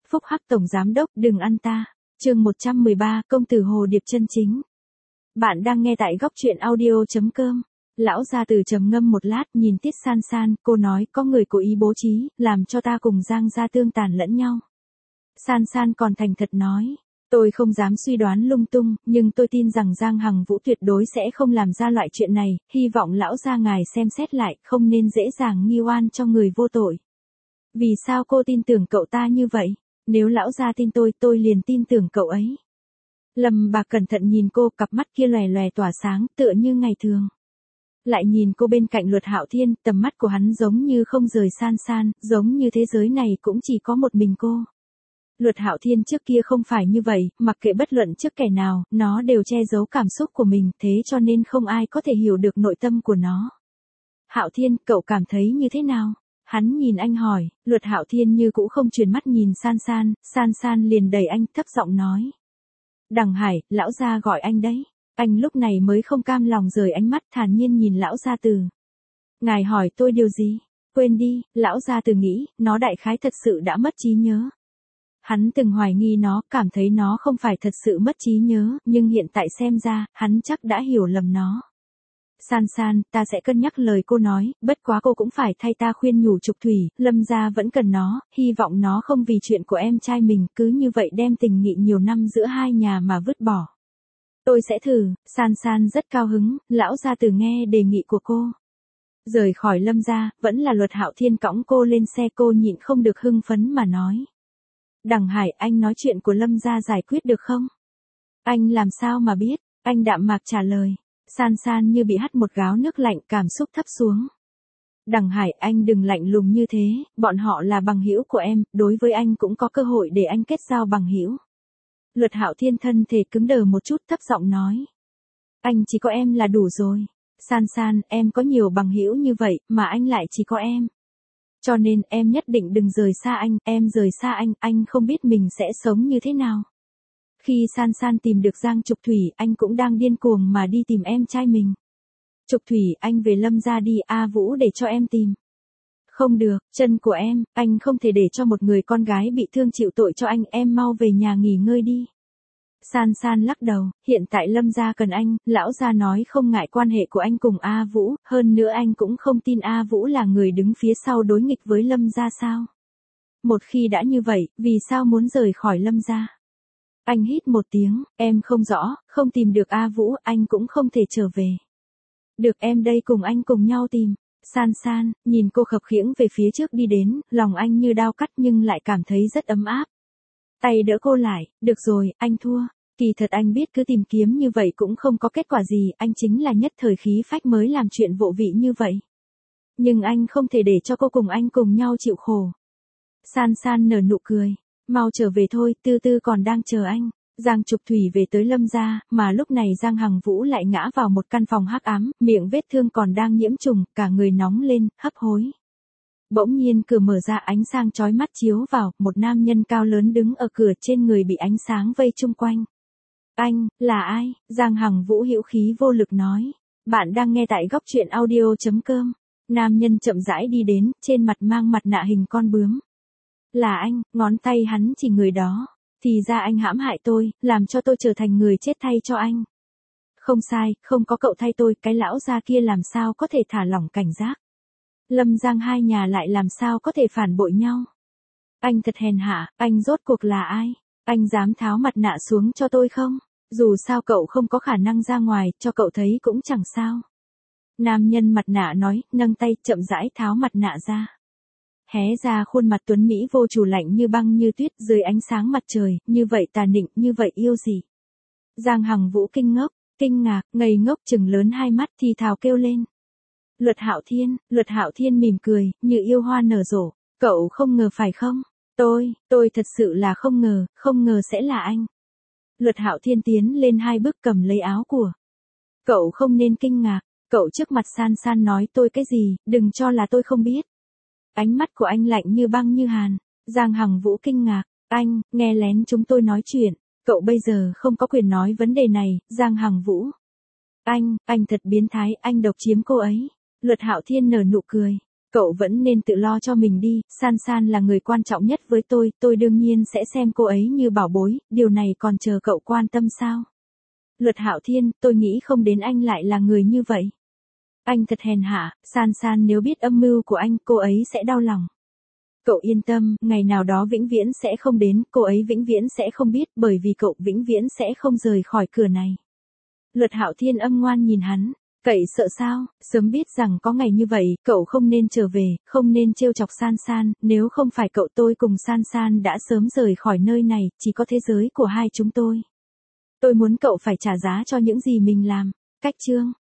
Phúc Hắc tổng giám đốc, đừng ăn ta. Chương 113, công tử Hồ Điệp chân chính. Bạn đang nghe tại góc truyện audio.com. Lão gia tử trầm ngâm một lát, nhìn Tiết San San, cô nói, có người cố ý bố trí, làm cho ta cùng Giang gia tương tàn lẫn nhau. San San còn thành thật nói, tôi không dám suy đoán lung tung, nhưng tôi tin rằng Giang Hằng Vũ tuyệt đối sẽ không làm ra loại chuyện này, hy vọng lão gia ngài xem xét lại, không nên dễ dàng nghi oan cho người vô tội. Vì sao cô tin tưởng cậu ta như vậy? Nếu lão gia tin tôi liền tin tưởng cậu ấy. Lâm Bạc cẩn thận nhìn cô, cặp mắt kia lòe lòe tỏa sáng, tựa như ngày thường. Lại nhìn cô bên cạnh Luật Hạo Thiên, tầm mắt của hắn giống như không rời San San, giống như thế giới này cũng chỉ có một mình cô. Luật Hạo Thiên trước kia không phải như vậy, mặc kệ bất luận trước kẻ nào, nó đều che giấu cảm xúc của mình, thế cho nên không ai có thể hiểu được nội tâm của nó. Hạo Thiên, cậu cảm thấy như thế nào? Hắn nhìn anh hỏi, Luật Hạo Thiên như cũ không chuyển mắt nhìn San San liền đẩy anh, thấp giọng nói. Đằng Hải, lão gia gọi anh đấy. Anh lúc này mới không cam lòng rời ánh mắt, thản nhiên nhìn lão gia tử. Ngài hỏi tôi điều gì? Quên đi, lão gia tử nghĩ, nó đại khái thật sự đã mất trí nhớ. Hắn từng hoài nghi nó, cảm thấy nó không phải thật sự mất trí nhớ, nhưng hiện tại xem ra, hắn chắc đã hiểu lầm nó. San, ta sẽ cân nhắc lời cô nói, bất quá cô cũng phải thay ta khuyên nhủ Trục Thủy, Lâm gia vẫn cần nó, hy vọng nó không vì chuyện của em trai mình, cứ như vậy đem tình nghị nhiều năm giữa hai nhà mà vứt bỏ. Tôi sẽ thử. San rất cao hứng, lão gia tử nghe đề nghị của cô. Rời khỏi Lâm gia, vẫn là Luật Hạo Thiên cõng cô lên xe, cô nhịn không được hưng phấn mà nói. Đằng Hải, anh nói chuyện của Lâm gia giải quyết được không? Anh làm sao mà biết? Anh đạm mạc trả lời. San như bị hắt một gáo nước lạnh, cảm xúc thấp xuống. Đằng Hải, anh đừng lạnh lùng như thế, bọn họ là bằng hữu của em, đối với anh cũng có cơ hội để anh kết giao bằng hữu. Luật Hạo Thiên thân thể cứng đờ một chút, thấp giọng nói. Anh chỉ có em là đủ rồi. San, em có nhiều bằng hữu như vậy, mà anh lại chỉ có em. Cho nên em nhất định đừng rời xa anh, em rời xa anh không biết mình sẽ sống như thế nào. Khi San tìm được Giang Trục Thủy, anh cũng đang điên cuồng mà đi tìm em trai mình. Trục Thủy, anh về Lâm gia đi, A Vũ để cho em tìm. Không được, chân của em, anh không thể để cho một người con gái bị thương chịu tội cho anh, em mau về nhà nghỉ ngơi đi. San lắc đầu, hiện tại Lâm gia cần anh, lão gia nói không ngại quan hệ của anh cùng A Vũ, hơn nữa anh cũng không tin A Vũ là người đứng phía sau đối nghịch với Lâm gia sao. Một khi đã như vậy, vì sao muốn rời khỏi Lâm gia? Anh hít một tiếng, em không rõ, không tìm được A Vũ, anh cũng không thể trở về. Được, em đây cùng anh cùng nhau tìm. San, nhìn cô khập khiễng về phía trước đi đến, lòng anh như đao cắt nhưng lại cảm thấy rất ấm áp. Tay đỡ cô lại, được rồi, anh thua. Kỳ thật anh biết cứ tìm kiếm như vậy cũng không có kết quả gì, anh chính là nhất thời khí phách mới làm chuyện vô vị như vậy. Nhưng anh không thể để cho cô cùng anh cùng nhau chịu khổ. San nở nụ cười. Mau trở về thôi, Tư còn đang chờ anh. Giang Trục Thủy về tới Lâm gia, mà lúc này Giang Hằng Vũ lại ngã vào một căn phòng hắc ám, miệng vết thương còn đang nhiễm trùng, cả người nóng lên, hấp hối. Bỗng nhiên cửa mở ra, ánh sáng chói mắt chiếu vào, một nam nhân cao lớn đứng ở cửa, trên người bị ánh sáng vây chung quanh. Anh, là ai? Giang Hằng Vũ hữu khí vô lực nói. Bạn đang nghe tại góc truyện audio.com. Nam nhân chậm rãi đi đến, trên mặt mang mặt nạ hình con bướm. Là anh, ngón tay hắn chỉ người đó. Thì ra anh hãm hại tôi, làm cho tôi trở thành người chết thay cho anh. Không sai, không có cậu thay tôi, cái lão gia kia làm sao có thể thả lỏng cảnh giác. Lâm Giang hai nhà lại làm sao có thể phản bội nhau. Anh thật hèn hạ, anh rốt cuộc là ai? Anh dám tháo mặt nạ xuống cho tôi không? Dù sao cậu không có khả năng ra ngoài, cho cậu thấy cũng chẳng sao. Nam nhân mặt nạ nói, nâng tay chậm rãi tháo mặt nạ ra. Hé ra khuôn mặt tuấn Mỹ vô chủ lạnh như băng như tuyết dưới ánh sáng mặt trời, như vậy tà nịnh, như vậy yêu dị. Giang Hằng Vũ kinh ngạc, ngây ngốc chừng lớn hai mắt thì thào kêu lên. Luật Hạo Thiên mỉm cười, như yêu hoa nở rộ. Cậu không ngờ phải không? Tôi thật sự là không ngờ sẽ là anh. Luật Hạo Thiên tiến lên hai bước cầm lấy áo của. Cậu không nên kinh ngạc, cậu trước mặt San nói tôi cái gì, đừng cho là tôi không biết. Ánh mắt của anh lạnh như băng như hàn. Giang Hằng Vũ kinh ngạc, anh, nghe lén chúng tôi nói chuyện, cậu bây giờ không có quyền nói vấn đề này, Giang Hằng Vũ. Anh thật biến thái, anh độc chiếm cô ấy. Luật Hạo Thiên nở nụ cười. Cậu vẫn nên tự lo cho mình đi, San San là người quan trọng nhất với tôi đương nhiên sẽ xem cô ấy như bảo bối, điều này còn chờ cậu quan tâm sao? Luật Hạo Thiên, tôi nghĩ không đến anh lại là người như vậy. Anh thật hèn hạ, San San nếu biết âm mưu của anh, cô ấy sẽ đau lòng. Cậu yên tâm, ngày nào đó vĩnh viễn sẽ không đến, cô ấy vĩnh viễn sẽ không biết, bởi vì cậu vĩnh viễn sẽ không rời khỏi cửa này. Luật Hạo Thiên âm ngoan nhìn hắn, cậy sợ sao, sớm biết rằng có ngày như vậy, cậu không nên trở về, không nên trêu chọc San San, nếu không phải cậu tôi cùng San San đã sớm rời khỏi nơi này, chỉ có thế giới của hai chúng tôi. Tôi muốn cậu phải trả giá cho những gì mình làm. Cách chương